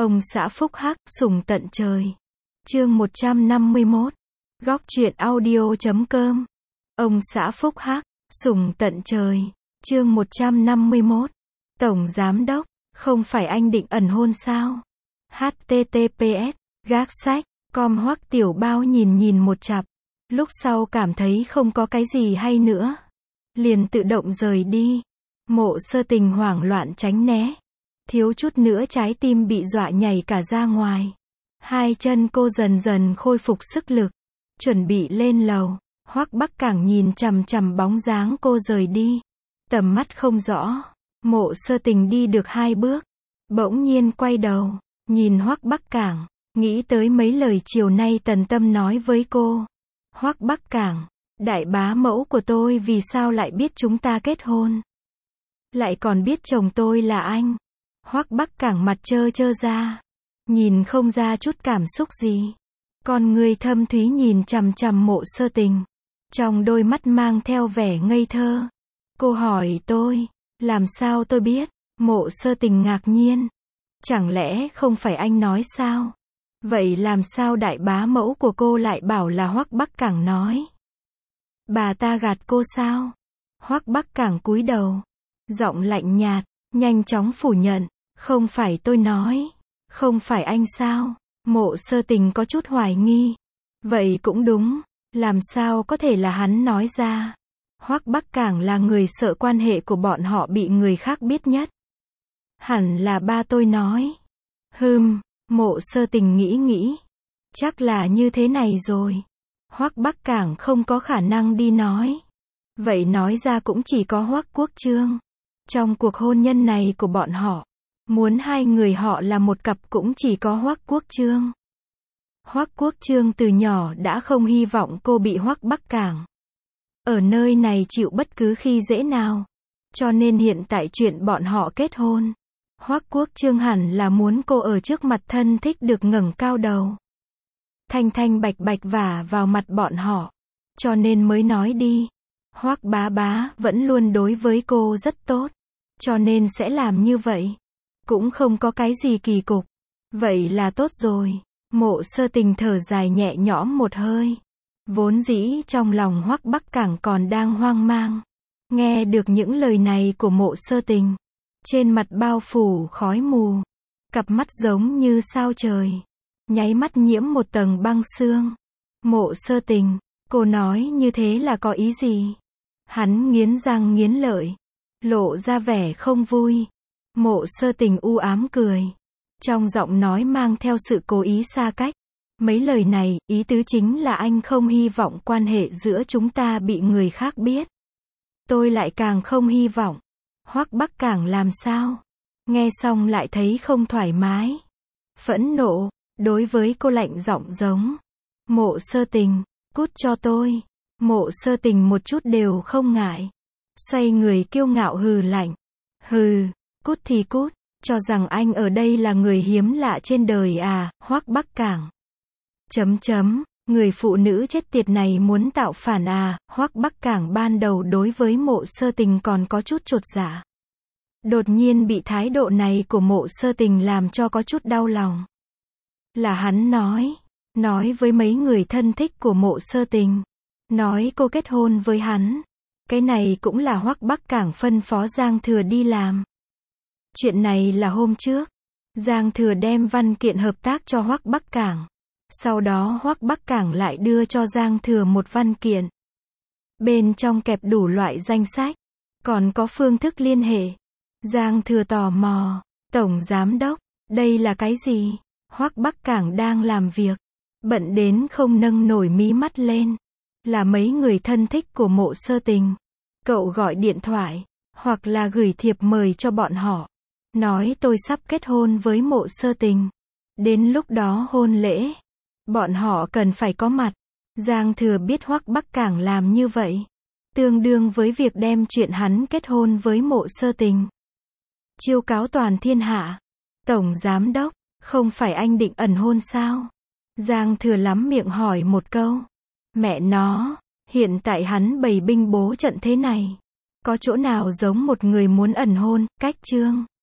Ông xã phúc hắc, sủng tận trời. Chương 151. Góc truyện audio.com. Ông xã phúc hắc, sủng tận trời. Chương 151. Tổng giám đốc, không phải anh định ẩn hôn sao? https, gác sách, com Hoắc Tiểu Bao nhìn một chặp. Lúc sau cảm thấy không có cái gì hay nữa. Liền tự động rời đi. Mộ Sơ Tình hoảng loạn tránh né. Thiếu chút nữa trái tim bị dọa nhảy cả ra ngoài. Hai chân cô dần dần khôi phục sức lực. Chuẩn bị lên lầu. Hoắc Bắc Cảng nhìn chằm chằm bóng dáng cô rời đi. Tầm mắt không rõ. Mộ Sơ Tình đi được 2 bước. Bỗng nhiên quay đầu. Nhìn Hoắc Bắc Cảng. Nghĩ tới mấy lời chiều nay Tần Tâm nói với cô. Hoắc Bắc Cảng, đại bá mẫu của tôi vì sao lại biết chúng ta kết hôn? Lại còn biết chồng tôi là anh. Hoắc Bắc Cảng mặt trơ ra. Nhìn không ra chút cảm xúc gì. Con người thâm thúy nhìn chằm chằm Mộ Sơ Tình. Trong đôi mắt mang theo vẻ ngây thơ. Cô hỏi tôi, làm sao tôi biết? Mộ Sơ Tình ngạc nhiên. Chẳng lẽ không phải anh nói sao? Vậy làm sao đại bá mẫu của cô lại bảo là Hoắc Bắc Cảng nói? Bà ta gạt cô sao? Hoắc Bắc Cảng cúi đầu. Giọng lạnh nhạt, nhanh chóng phủ nhận. Không phải tôi nói. Không phải anh sao? Mộ Sơ Tình có chút hoài nghi. Vậy cũng đúng. Làm sao có thể là hắn nói ra? Hoắc Bắc Cảng là người sợ quan hệ của bọn họ bị người khác biết nhất. Hẳn là ba tôi nói. Mộ Sơ Tình nghĩ. Chắc là như thế này rồi. Hoắc Bắc Cảng không có khả năng đi nói. Vậy nói ra cũng chỉ có Hoắc Quốc Chương. Trong cuộc hôn nhân này của bọn họ, muốn hai người họ là một cặp cũng chỉ có Hoắc Quốc Chương. Hoắc Quốc Chương từ nhỏ đã không hy vọng cô bị Hoắc Bắc Cảng ở nơi này chịu bất cứ khi dễ nào. Cho nên hiện tại chuyện bọn họ kết hôn, Hoắc Quốc Chương hẳn là muốn cô ở trước mặt thân thích được ngẩng cao đầu. Thanh bạch vả vào mặt bọn họ. Cho nên mới nói đi. Hoắc bá vẫn luôn đối với cô rất tốt. Cho nên sẽ làm như vậy. Cũng không có cái gì kỳ cục. Vậy là tốt rồi. Mộ Sơ Tình thở dài nhẹ nhõm một hơi. Vốn dĩ trong lòng Hoắc Bắc Cảng còn đang hoang mang. Nghe được những lời này của Mộ Sơ Tình. Trên mặt bao phủ khói mù. Cặp mắt giống như sao trời. Nháy mắt nhiễm một tầng băng sương. Mộ Sơ Tình, cô nói như thế là có ý gì? Hắn nghiến răng nghiến lợi. Lộ ra vẻ không vui. Mộ Sơ Tình u ám cười. Trong giọng nói mang theo sự cố ý xa cách. Mấy lời này, ý tứ chính là anh không hy vọng quan hệ giữa chúng ta bị người khác biết. Tôi lại càng không hy vọng. Hoắc Bắc Cảng làm sao? Nghe xong lại thấy không thoải mái. Phẫn nộ, đối với cô lạnh giọng giống. Mộ Sơ Tình, cút cho tôi. Mộ Sơ Tình một chút đều không ngại. Xoay người kiêu ngạo hừ lạnh. Cút thì cút, cho rằng anh ở đây là người hiếm lạ trên đời à, Hoắc Bắc Cảng. Người phụ nữ chết tiệt này muốn tạo phản à, Hoắc Bắc Cảng ban đầu đối với Mộ Sơ Tình còn có chút chột dạ. Đột nhiên bị thái độ này của Mộ Sơ Tình làm cho có chút đau lòng. Là hắn nói với mấy người thân thích của Mộ Sơ Tình. Nói cô kết hôn với hắn. Cái này cũng là Hoắc Bắc Cảng phân phó Giang Thừa đi làm. Chuyện này là hôm trước. Giang Thừa đem văn kiện hợp tác cho Hoắc Bắc Cảng. Sau đó Hoắc Bắc Cảng lại đưa cho Giang Thừa một văn kiện. Bên trong kẹp đủ loại danh sách. Còn có phương thức liên hệ. Giang Thừa tò mò. Tổng giám đốc, đây là cái gì? Hoắc Bắc Cảng đang làm việc. Bận đến không nâng nổi mí mắt lên. Là mấy người thân thích của Mộ Sơ Tình. Cậu gọi điện thoại. Hoặc là gửi thiệp mời cho bọn họ. Nói tôi sắp kết hôn với Mộ Sơ Tình. Đến lúc đó hôn lễ. Bọn họ cần phải có mặt. Giang Thừa biết Hoắc Bắc Cảng làm như vậy. Tương đương với việc đem chuyện hắn kết hôn với Mộ Sơ Tình. Chiêu cáo toàn thiên hạ. Tổng giám đốc, không phải anh định ẩn hôn sao? Giang Thừa lắm miệng hỏi một câu. Mẹ nó, hiện tại hắn bày binh bố trận thế này. Có chỗ nào giống một người muốn ẩn hôn, cách chương.